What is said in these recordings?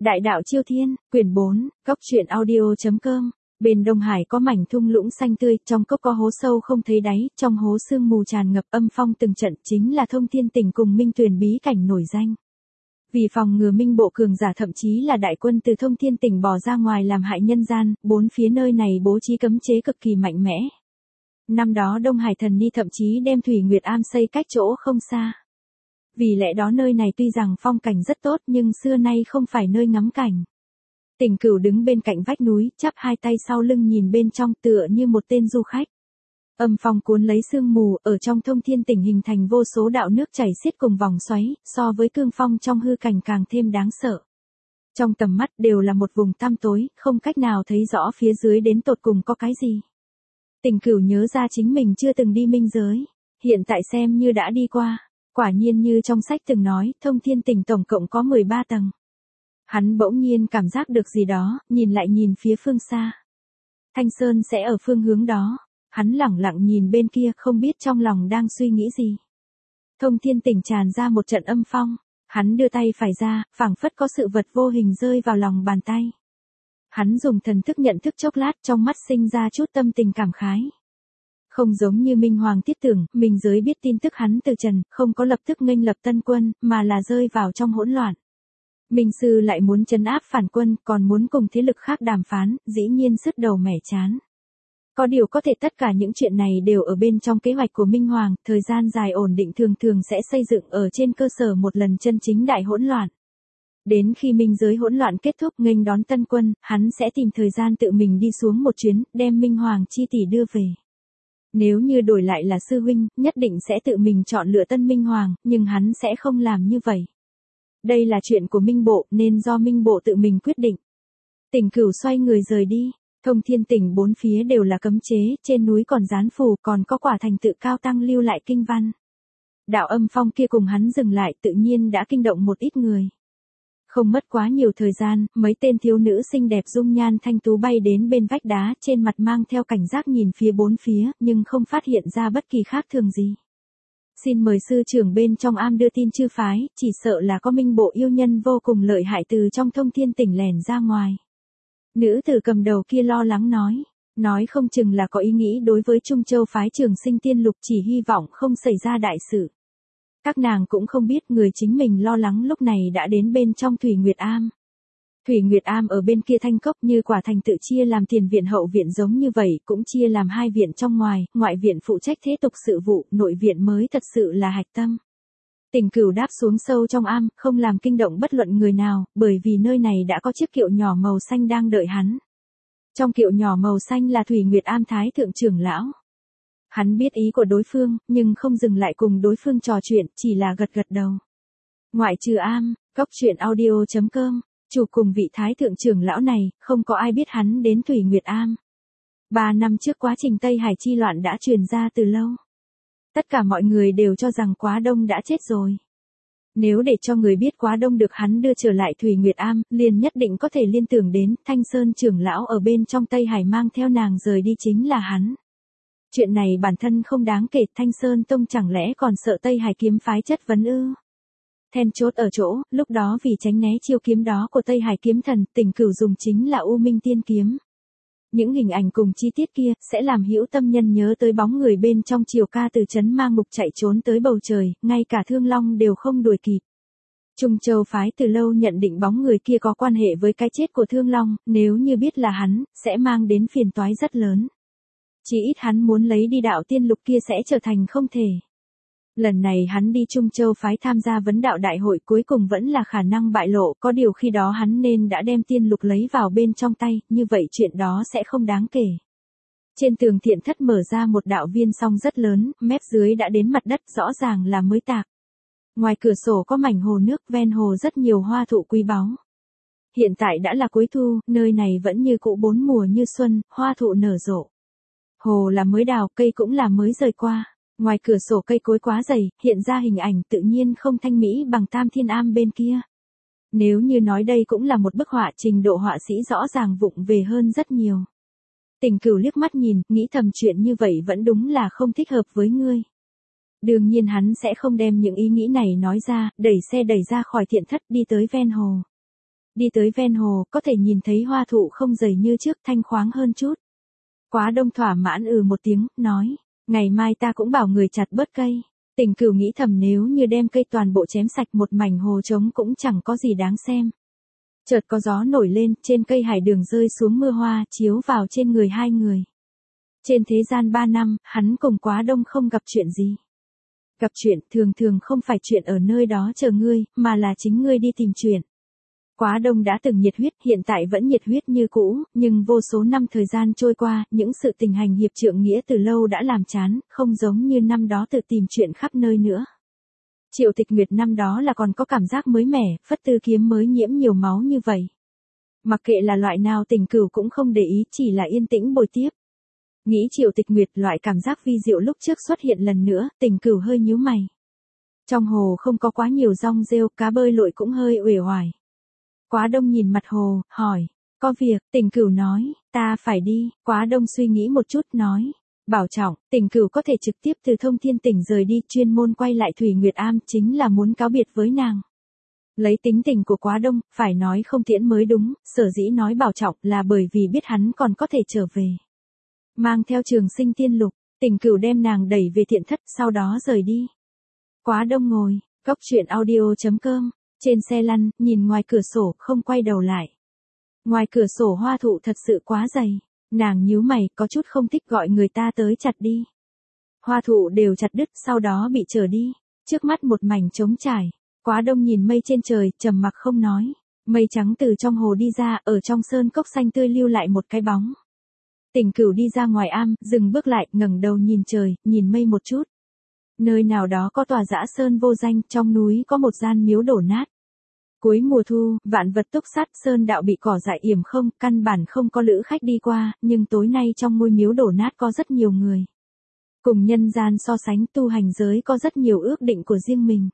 Đại đạo Chiêu Thiên, quyển 4, góc truyện audio.com. Bên Đông Hải có mảnh thung lũng xanh tươi, trong cốc có hố sâu không thấy đáy, trong hố sương mù tràn ngập âm phong từng trận, chính là Thông Thiên Tỉnh cùng Minh Tuyền bí cảnh nổi danh. Vì phòng ngừa Minh bộ cường giả thậm chí là đại quân từ Thông Thiên Tỉnh bỏ ra ngoài làm hại nhân gian, bốn phía nơi này bố trí cấm chế cực kỳ mạnh mẽ. Năm đó Đông Hải Thần Ni thậm chí đem Thủy Nguyệt Am xây cách chỗ không xa. Vì lẽ đó nơi này tuy rằng phong cảnh rất tốt nhưng xưa nay không phải nơi ngắm cảnh. Tỉnh Cửu đứng bên cạnh vách núi, chắp hai tay sau lưng nhìn bên trong tựa như một tên du khách. Âm phong cuốn lấy sương mù, ở trong Thông Thiên Tỉnh hình thành vô số đạo nước chảy xiết cùng vòng xoáy, so với cương phong trong hư cảnh càng thêm đáng sợ. Trong tầm mắt đều là một vùng tăm tối, không cách nào thấy rõ phía dưới đến tột cùng có cái gì. Tỉnh Cửu nhớ ra chính mình chưa từng đi minh giới, hiện tại xem như đã đi qua. Quả nhiên như trong sách từng nói, Thông Thiên Tỉnh tổng cộng có 13 tầng. Hắn bỗng nhiên cảm giác được gì đó, nhìn lại nhìn phía phương xa. Thanh Sơn sẽ ở phương hướng đó. Hắn lẳng lặng nhìn bên kia không biết trong lòng đang suy nghĩ gì. Thông Thiên Tỉnh tràn ra một trận âm phong. Hắn đưa tay phải ra, phảng phất có sự vật vô hình rơi vào lòng bàn tay. Hắn dùng thần thức nhận thức chốc lát, trong mắt sinh ra chút tâm tình cảm khái. Không giống như Minh Hoàng thiết tưởng, mình giới biết tin tức hắn từ trần, không có lập tức nghênh lập tân quân, mà là rơi vào trong hỗn loạn. Minh Sư lại muốn trấn áp phản quân, còn muốn cùng thế lực khác đàm phán, dĩ nhiên sứt đầu mẻ chán. Có điều có thể tất cả những chuyện này đều ở bên trong kế hoạch của Minh Hoàng, thời gian dài ổn định thường thường sẽ xây dựng ở trên cơ sở một lần chân chính đại hỗn loạn. Đến khi minh giới hỗn loạn kết thúc nghênh đón tân quân, hắn sẽ tìm thời gian tự mình đi xuống một chuyến, đem Minh Hoàng chi tỷ đưa về. Nếu như đổi lại là sư huynh, nhất định sẽ tự mình chọn lựa tân Minh Hoàng, nhưng hắn sẽ không làm như vậy. Đây là chuyện của Minh Bộ, nên do Minh Bộ tự mình quyết định. Tỉnh Cửu xoay người rời đi, Thông Thiên Tỉnh bốn phía đều là cấm chế, trên núi còn dán phù, còn có quả thành tự cao tăng lưu lại kinh văn. Đạo âm phong kia cùng hắn dừng lại tự nhiên đã kinh động một ít người. Không mất quá nhiều thời gian, mấy tên thiếu nữ xinh đẹp dung nhan thanh tú bay đến bên vách đá, trên mặt mang theo cảnh giác nhìn phía bốn phía, nhưng không phát hiện ra bất kỳ khác thường gì. Xin mời sư trưởng bên trong am đưa tin chư phái, chỉ sợ là có Minh bộ yêu nhân vô cùng lợi hại từ trong Thông Thiên Tỉnh lẻn ra ngoài. Nữ tử cầm đầu kia lo lắng nói không chừng là có ý nghĩ đối với Trung Châu phái Trường Sinh Tiên Lục, chỉ hy vọng không xảy ra đại sự. Các nàng cũng không biết người chính mình lo lắng lúc này đã đến bên trong Thủy Nguyệt Am. Thủy Nguyệt Am ở bên kia thanh cốc như quả thành tự chia làm tiền viện hậu viện giống như vậy, cũng chia làm hai viện trong ngoài, ngoại viện phụ trách thế tục sự vụ, nội viện mới thật sự là hạch tâm. Tỉnh Cửu đáp xuống sâu trong am, không làm kinh động bất luận người nào, bởi vì nơi này đã có chiếc kiệu nhỏ màu xanh đang đợi hắn. Trong kiệu nhỏ màu xanh là Thủy Nguyệt Am Thái Thượng trưởng lão. Hắn biết ý của đối phương, nhưng không dừng lại cùng đối phương trò chuyện, chỉ là gật gật đầu. Ngoại trừ am, góc truyện audio.com, chủ cùng vị Thái Thượng trưởng lão này, không có ai biết hắn đến Thủy Nguyệt Am. 3 năm trước quá trình Tây Hải chi loạn đã truyền ra từ lâu. Tất cả mọi người đều cho rằng Quá Đông đã chết rồi. Nếu để cho người biết Quá Đông được hắn đưa trở lại Thủy Nguyệt Am, liền nhất định có thể liên tưởng đến Thanh Sơn trưởng lão ở bên trong Tây Hải mang theo nàng rời đi chính là hắn. Chuyện này bản thân không đáng kể, Thanh Sơn Tông chẳng lẽ còn sợ Tây Hải kiếm phái chất vấn ư? Then chốt ở chỗ, lúc đó vì tránh né chiêu kiếm đó của Tây Hải kiếm thần, Tỉnh Cửu dùng chính là U Minh Tiên kiếm. Những hình ảnh cùng chi tiết kia sẽ làm hữu tâm nhân nhớ tới bóng người bên trong Triều Ca từ trấn Mang Mục chạy trốn tới bầu trời, ngay cả Thương Long đều không đuổi kịp. Trung Châu phái từ lâu nhận định bóng người kia có quan hệ với cái chết của Thương Long, nếu như biết là hắn, sẽ mang đến phiền toái rất lớn. Chỉ ít hắn muốn lấy đi đạo tiên lục kia sẽ trở thành không thể. Lần này hắn đi Trung Châu phái tham gia vấn đạo đại hội cuối cùng vẫn là khả năng bại lộ, có điều khi đó hắn nên đã đem tiên lục lấy vào bên trong tay, như vậy chuyện đó sẽ không đáng kể. Trên tường thiện thất mở ra một đạo viên song rất lớn, mép dưới đã đến mặt đất, rõ ràng là mới tạc. Ngoài cửa sổ có mảnh hồ nước, ven hồ rất nhiều hoa thụ quý báu. Hiện tại đã là cuối thu, nơi này vẫn như cũ bốn mùa như xuân, hoa thụ nở rộ. Hồ là mới đào, cây cũng là mới rời qua. Ngoài cửa sổ cây cối quá dày, hiện ra hình ảnh tự nhiên không thanh mỹ bằng Tam Thiên Am bên kia. Nếu như nói đây cũng là một bức họa, trình độ họa sĩ rõ ràng vụng về hơn rất nhiều. Tỉnh Cửu liếc mắt nhìn, nghĩ thầm chuyện như vậy vẫn đúng là không thích hợp với ngươi. Đương nhiên hắn sẽ không đem những ý nghĩ này nói ra, đẩy xe đẩy ra khỏi thiện thất đi tới ven hồ. Đi tới ven hồ, có thể nhìn thấy hoa thụ không dày như trước, thanh khoáng hơn chút. Quá Đông thỏa mãn một tiếng, nói, ngày mai ta cũng bảo người chặt bớt cây. Tình Cửu nghĩ thầm nếu như đem cây toàn bộ chém sạch một mảnh hồ trống cũng chẳng có gì đáng xem. Chợt có gió nổi lên, trên cây hải đường rơi xuống mưa hoa, chiếu vào trên người hai người. Trên thế gian 3 năm, hắn cùng Quá Đông không gặp chuyện gì. Gặp chuyện thường thường không phải chuyện ở nơi đó chờ ngươi, mà là chính ngươi đi tìm chuyện. Quá Đông đã từng nhiệt huyết, hiện tại vẫn nhiệt huyết như cũ, nhưng vô số năm thời gian trôi qua, những sự tình hành hiệp trượng nghĩa từ lâu đã làm chán, không giống như năm đó tự tìm chuyện khắp nơi nữa. Triệu Tịch Nguyệt năm đó là còn có cảm giác mới mẻ, phất tư kiếm mới nhiễm nhiều máu như vậy. Mặc kệ là loại nào Tình Cửu cũng không để ý, chỉ là yên tĩnh bồi tiếp. Nghĩ Triệu Tịch Nguyệt loại cảm giác vi diệu lúc trước xuất hiện lần nữa, Tình Cửu hơi nhíu mày. Trong hồ không có quá nhiều rong rêu, cá bơi lội cũng hơi uể oải. Quá Đông nhìn mặt hồ, hỏi, có việc, Tình Cửu nói, ta phải đi. Quá Đông suy nghĩ một chút, nói, bảo trọng. Tình Cửu có thể trực tiếp từ Thông Thiên Tỉnh rời đi, chuyên môn quay lại Thủy Nguyệt Am, chính là muốn cáo biệt với nàng. Lấy tính tình của Quá Đông, phải nói không tiễn mới đúng, sở dĩ nói bảo trọng là bởi vì biết hắn còn có thể trở về. Mang theo Trường Sinh Tiên Lục, Tình Cửu đem nàng đẩy về thiện thất, sau đó rời đi. Quá Đông ngồi, góc truyện audio.com, trên xe lăn, nhìn ngoài cửa sổ, không quay đầu lại. Ngoài cửa sổ hoa thụ thật sự quá dày, nàng nhíu mày, có chút không thích gọi người ta tới chặt đi. Hoa thụ đều chặt đứt, sau đó bị trở đi, trước mắt một mảnh trống trải. Quá Đông nhìn mây trên trời, trầm mặc không nói. Mây trắng từ trong hồ đi ra, ở trong sơn cốc xanh tươi lưu lại một cái bóng. Tình Cửu đi ra ngoài am, dừng bước lại, ngẩng đầu nhìn trời, nhìn mây một chút. Nơi nào đó có tòa dã sơn vô danh, trong núi có một gian miếu đổ nát. Cuối mùa thu, vạn vật túc sắt, sơn đạo bị cỏ dại yểm không, căn bản không có lữ khách đi qua, nhưng tối nay trong ngôi miếu đổ nát có rất nhiều người. Cùng nhân gian so sánh, tu hành giới có rất nhiều ước định của riêng mình.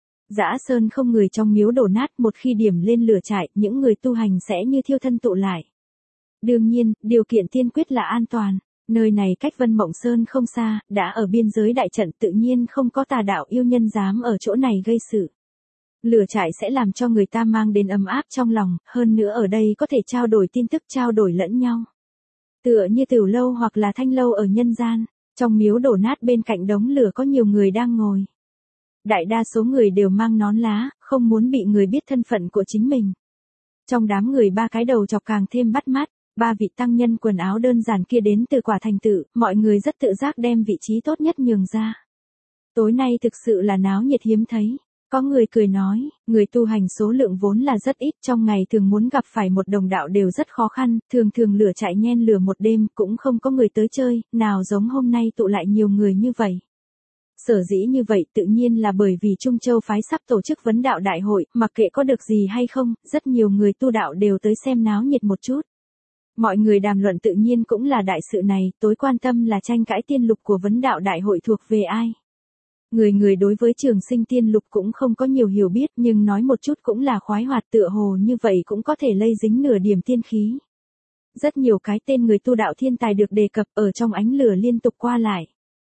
Dã sơn không người trong miếu đổ nát, một khi điểm lên lửa trại, những người tu hành sẽ như thiêu thân tụ lại. Đương nhiên, điều kiện tiên quyết là an toàn. Nơi này cách Vân Mộng Sơn không xa, đã ở biên giới đại trận, tự nhiên không có tà đạo yêu nhân dám ở chỗ này gây sự. Lửa trại sẽ làm cho người ta mang đến ấm áp trong lòng, hơn nữa ở đây có thể trao đổi tin tức, trao đổi lẫn nhau. Tựa như Tiểu Lâu hoặc là Thanh Lâu ở nhân gian, trong miếu đổ nát bên cạnh đống lửa có nhiều người đang ngồi. Đại đa số người đều mang nón lá, không muốn bị người biết thân phận của chính mình. Trong đám người ba cái đầu chọc càng thêm bắt mắt, ba vị tăng nhân quần áo đơn giản kia đến từ Quả Thành Tự, mọi người rất tự giác đem vị trí tốt nhất nhường ra. Tối nay thực sự là náo nhiệt hiếm thấy. Có người cười nói, người tu hành số lượng vốn là rất ít, trong ngày thường muốn gặp phải một đồng đạo đều rất khó khăn, thường thường lửa chạy nhen lửa một đêm, cũng không có người tới chơi, nào giống hôm nay tụ lại nhiều người như vậy. Sở dĩ như vậy tự nhiên là bởi vì Trung Châu phái sắp tổ chức vấn đạo đại hội, mặc kệ có được gì hay không, rất nhiều người tu đạo đều tới xem náo nhiệt một chút. Mọi người đàm luận tự nhiên cũng là đại sự này, tối quan tâm là tranh cãi tiên lục của vấn đạo đại hội thuộc về ai. Người đối với Trường Sinh Tiên Lục cũng không có nhiều hiểu biết, nhưng nói một chút cũng là khoái hoạt, tựa hồ như vậy cũng có thể lây dính nửa điểm tiên khí. Rất nhiều cái tên người tu đạo thiên tài được đề cập ở trong ánh lửa liên tục qua lại.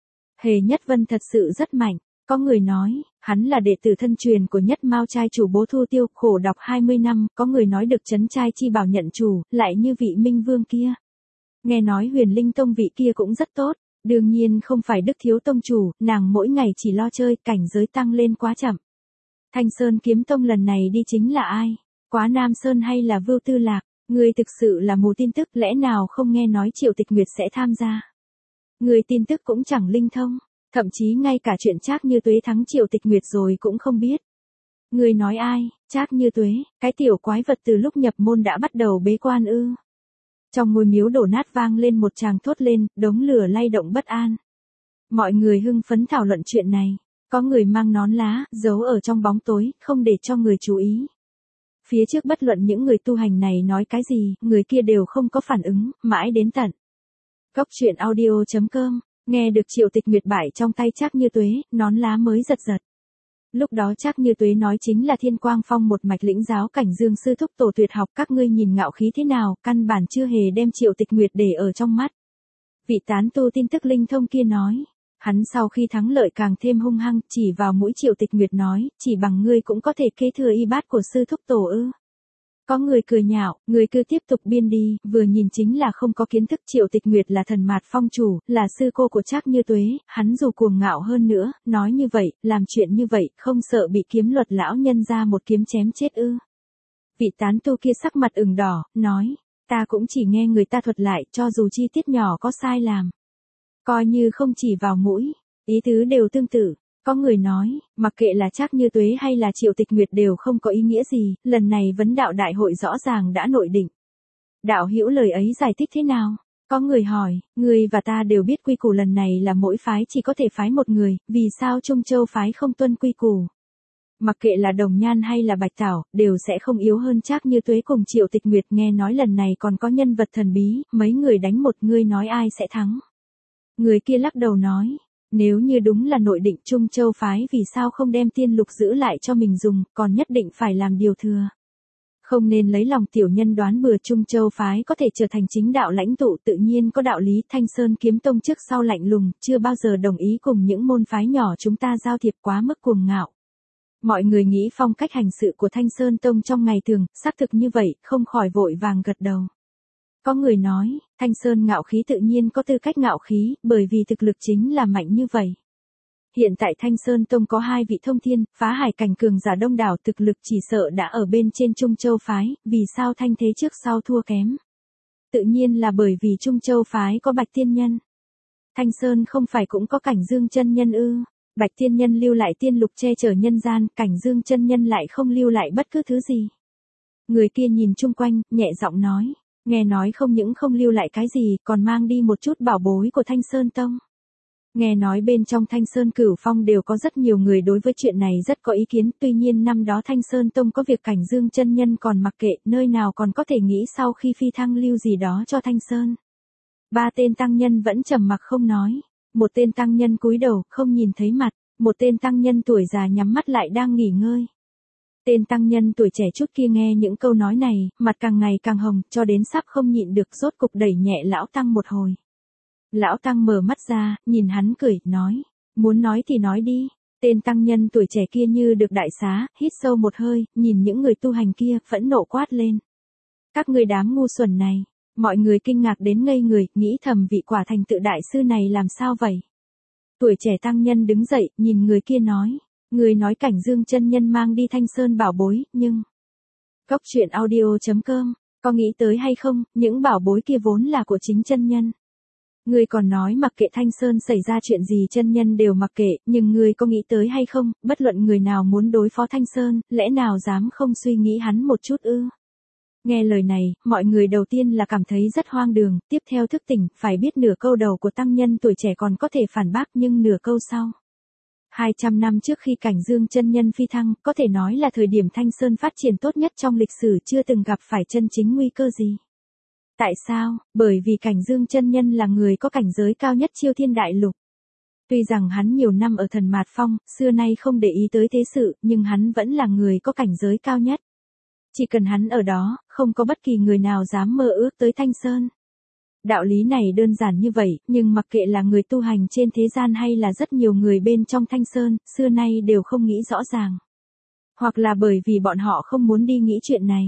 Hề Nhất Vân thật sự rất mạnh, có người nói, hắn là đệ tử thân truyền của Nhất Mao trai chủ Bố Thu Tiêu, khổ đọc 20 năm, có người nói được Trấn trai chi bảo nhận chủ, lại như vị Minh Vương kia. Nghe nói Huyền Linh Tông vị kia cũng rất tốt. Đương nhiên không phải Đức Thiếu Tông chủ, nàng mỗi ngày chỉ lo chơi, cảnh giới tăng lên quá chậm. Thanh Sơn Kiếm Tông lần này đi chính là ai? Quá Nam Sơn hay là Vưu Tư Lạc? Người thực sự là mù tin tức, lẽ nào không nghe nói Triệu Tịch Nguyệt sẽ tham gia? Người tin tức cũng chẳng linh thông, thậm chí ngay cả chuyện Trác Như Tuế thắng Triệu Tịch Nguyệt rồi cũng không biết. Người nói ai? Trác Như Tuế, cái tiểu quái vật từ lúc nhập môn đã bắt đầu bế quan ư? Trong ngôi miếu đổ nát vang lên một tràng thốt lên, đống lửa lay động bất an. Mọi người hưng phấn thảo luận chuyện này, có người mang nón lá, giấu ở trong bóng tối, không để cho người chú ý. Phía trước bất luận những người tu hành này nói cái gì, người kia đều không có phản ứng, mãi đến tận. Góc truyện audio.com, nghe được Triệu Tịch Nguyệt bại trong tay Trác Như Tuế, nón lá mới giật giật. Lúc đó Trác Như Tuế nói chính là Thiên Quang Phong một mạch lĩnh giáo cảnh Dương sư thúc tổ tuyệt học, các ngươi nhìn ngạo khí thế nào, căn bản chưa hề đem Triệu Tịch Nguyệt để ở trong mắt. Vị tán tu tin tức linh thông kia nói, hắn sau khi thắng lợi càng thêm hung hăng, chỉ vào mũi Triệu Tịch Nguyệt nói, chỉ bằng ngươi cũng có thể kế thừa y bát của sư thúc tổ ư? Có người cười nhạo, người cứ tiếp tục biên đi, vừa nhìn chính là không có kiến thức. Triệu Tịch Nguyệt là thần mạt phong chủ, là sư cô của Trác Như Tuế, hắn dù cuồng ngạo hơn nữa, nói như vậy, làm chuyện như vậy, không sợ bị kiếm luật lão nhân ra một kiếm chém chết ư. Vị tán tu kia sắc mặt ửng đỏ, nói, ta cũng chỉ nghe người ta thuật lại, cho dù chi tiết nhỏ có sai làm. Coi như không chỉ vào mũi, ý tứ đều tương tự. Có người nói, mặc kệ là Trác Như Tuế hay là Triệu Tịch Nguyệt đều không có ý nghĩa gì, lần này vấn đạo đại hội rõ ràng đã nội định. Đạo hữu lời ấy giải thích thế nào? Có người hỏi, người và ta đều biết quy củ lần này là mỗi phái chỉ có thể phái một người, vì sao Trung Châu phái không tuân quy củ? Mặc kệ là Đồng Nhan hay là Bạch Tảo, đều sẽ không yếu hơn Trác Như Tuế cùng Triệu Tịch Nguyệt. Nghe nói lần này còn có nhân vật thần bí, mấy người đánh một, ngươi nói ai sẽ thắng? Người kia lắc đầu nói, nếu như đúng là nội định Trung Châu phái vì sao không đem tiên lục giữ lại cho mình dùng, còn nhất định phải làm điều thừa. Không nên lấy lòng tiểu nhân đoán bừa. Trung Châu phái có thể trở thành chính đạo lãnh tụ tự nhiên có đạo lý. Thanh Sơn Kiếm Tông trước sau lạnh lùng, chưa bao giờ đồng ý cùng những môn phái nhỏ chúng ta giao thiệp, quá mức cuồng ngạo. Mọi người nghĩ phong cách hành sự của Thanh Sơn Tông trong ngày thường, xác thực như vậy, không khỏi vội vàng gật đầu. Có người nói, Thanh Sơn ngạo khí tự nhiên có tư cách ngạo khí, bởi vì thực lực chính là mạnh như vậy. Hiện tại Thanh Sơn Tông có 2 vị thông thiên, phá hải cảnh cường giả đông đảo, thực lực chỉ sợ đã ở bên trên Trung Châu phái, vì sao thanh thế trước sau thua kém? Tự nhiên là bởi vì Trung Châu phái có Bạch Tiên Nhân. Thanh Sơn không phải cũng có Cảnh Dương chân nhân ư? Bạch Tiên Nhân lưu lại tiên lục che chở nhân gian, Cảnh Dương chân nhân lại không lưu lại bất cứ thứ gì. Người kia nhìn chung quanh, nhẹ giọng nói, nghe nói không những không lưu lại cái gì, còn mang đi một chút bảo bối của Thanh Sơn Tông. Nghe nói bên trong Thanh Sơn Cửu Phong đều có rất nhiều người đối với chuyện này rất có ý kiến, tuy nhiên năm đó Thanh Sơn Tông có việc Cảnh Dương chân nhân còn mặc kệ, nơi nào còn có thể nghĩ sau khi phi thăng lưu gì đó cho Thanh Sơn. 3 tên tăng nhân vẫn trầm mặc không nói. Một tên tăng nhân cúi đầu, không nhìn thấy mặt, một tên tăng nhân tuổi già nhắm mắt lại đang nghỉ ngơi. Tên tăng nhân tuổi trẻ chút kia nghe những câu nói này, mặt càng ngày càng hồng, cho đến sắp không nhịn được, rốt cục đẩy nhẹ lão tăng một hồi. Lão tăng mở mắt ra, nhìn hắn cười, nói, muốn nói thì nói đi. Tên tăng nhân tuổi trẻ kia như được đại xá, hít sâu một hơi, nhìn những người tu hành kia, phẫn nộ quát lên. Các ngươi đám ngu xuẩn này. Mọi người kinh ngạc đến ngây người, nghĩ thầm vị quả thành tựu đại sư này làm sao vậy? Tuổi trẻ tăng nhân đứng dậy, nhìn người kia nói. Người nói Cảnh Dương chân nhân mang đi Thanh Sơn bảo bối, nhưng... Cốc truyện audio.com, có nghĩ tới hay không, những bảo bối kia vốn là của chính chân nhân. Người còn nói mặc kệ Thanh Sơn xảy ra chuyện gì chân nhân đều mặc kệ, nhưng người có nghĩ tới hay không, bất luận người nào muốn đối phó Thanh Sơn, lẽ nào dám không suy nghĩ hắn một chút ư? Nghe lời này, mọi người đầu tiên là cảm thấy rất hoang đường, tiếp theo thức tỉnh, phải biết nửa câu đầu của tăng nhân tuổi trẻ còn có thể phản bác nhưng nửa câu sau. 200 năm trước khi Cảnh Dương chân nhân phi thăng, có thể nói là thời điểm Thanh Sơn phát triển tốt nhất trong lịch sử, chưa từng gặp phải chân chính nguy cơ gì. Tại sao? Bởi vì Cảnh Dương chân nhân là người có cảnh giới cao nhất Chiêu Thiên Đại Lục. Tuy rằng hắn nhiều năm ở thần mạt phong, xưa nay không để ý tới thế sự, nhưng hắn vẫn là người có cảnh giới cao nhất. Chỉ cần hắn ở đó, không có bất kỳ người nào dám mơ ước tới Thanh Sơn. Đạo lý này đơn giản như vậy, nhưng mặc kệ là người tu hành trên thế gian hay là rất nhiều người bên trong Thanh Sơn, xưa nay đều không nghĩ rõ ràng. Hoặc là bởi vì bọn họ không muốn đi nghĩ chuyện này.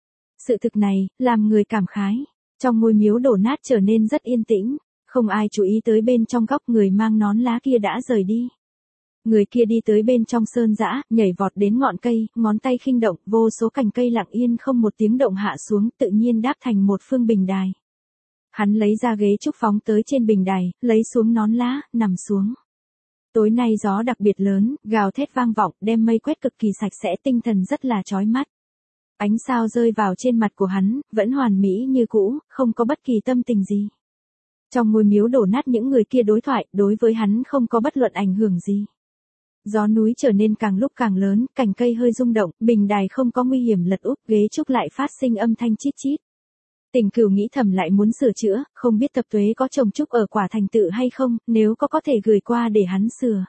Sự thực này, làm người cảm khái. Trong ngôi miếu đổ nát trở nên rất yên tĩnh, không ai chú ý tới bên trong góc người mang nón lá kia đã rời đi. Người kia đi tới bên trong sơn dã, nhảy vọt đến ngọn cây, ngón tay khinh động, vô số cành cây lặng yên không một tiếng động hạ xuống, tự nhiên đáp thành một phương bình đài. Hắn lấy ra ghế trúc phóng tới trên bình đài, lấy xuống nón lá, nằm xuống. Tối nay gió đặc biệt lớn, gào thét vang vọng, đem mây quét cực kỳ sạch sẽ, tinh thần rất là chói mắt. Ánh sao rơi vào trên mặt của hắn, vẫn hoàn mỹ như cũ, không có bất kỳ tâm tình gì. Trong ngôi miếu đổ nát những người kia đối thoại, đối với hắn không có bất luận ảnh hưởng gì. Gió núi trở nên càng lúc càng lớn, cành cây hơi rung động, bình đài không có nguy hiểm lật úp, ghế trúc lại phát sinh âm thanh chít chít. Tình Cửu nghĩ thầm lại muốn sửa chữa, không biết Tập Tuế có trồng trúc ở Quả Thành Tự hay không, nếu có thể gửi qua để hắn sửa.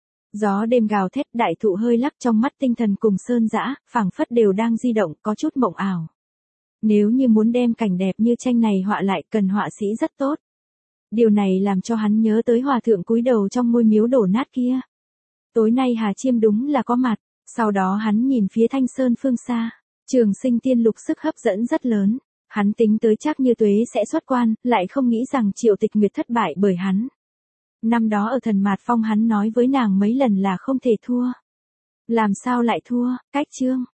Gió đêm gào thét, đại thụ hơi lắc, trong mắt tinh thần cùng sơn dã, phảng phất đều đang di động, có chút mộng ảo. Nếu như muốn đem cảnh đẹp như tranh này họa lại, cần họa sĩ rất tốt. Điều này làm cho hắn nhớ tới hòa thượng cúi đầu trong ngôi miếu đổ nát kia. Tối nay Hà Chiêm đúng là có mặt, sau đó hắn nhìn phía Thanh Sơn phương xa. Trường Sinh Tiên Lục sức hấp dẫn rất lớn. Hắn tính tới Trác Như Tuế sẽ xuất quan, lại không nghĩ rằng Triệu Tịch Nguyệt thất bại bởi hắn. Năm đó ở Thần Mạt Phong hắn nói với nàng mấy lần là không thể thua. Làm sao lại thua, cách chương.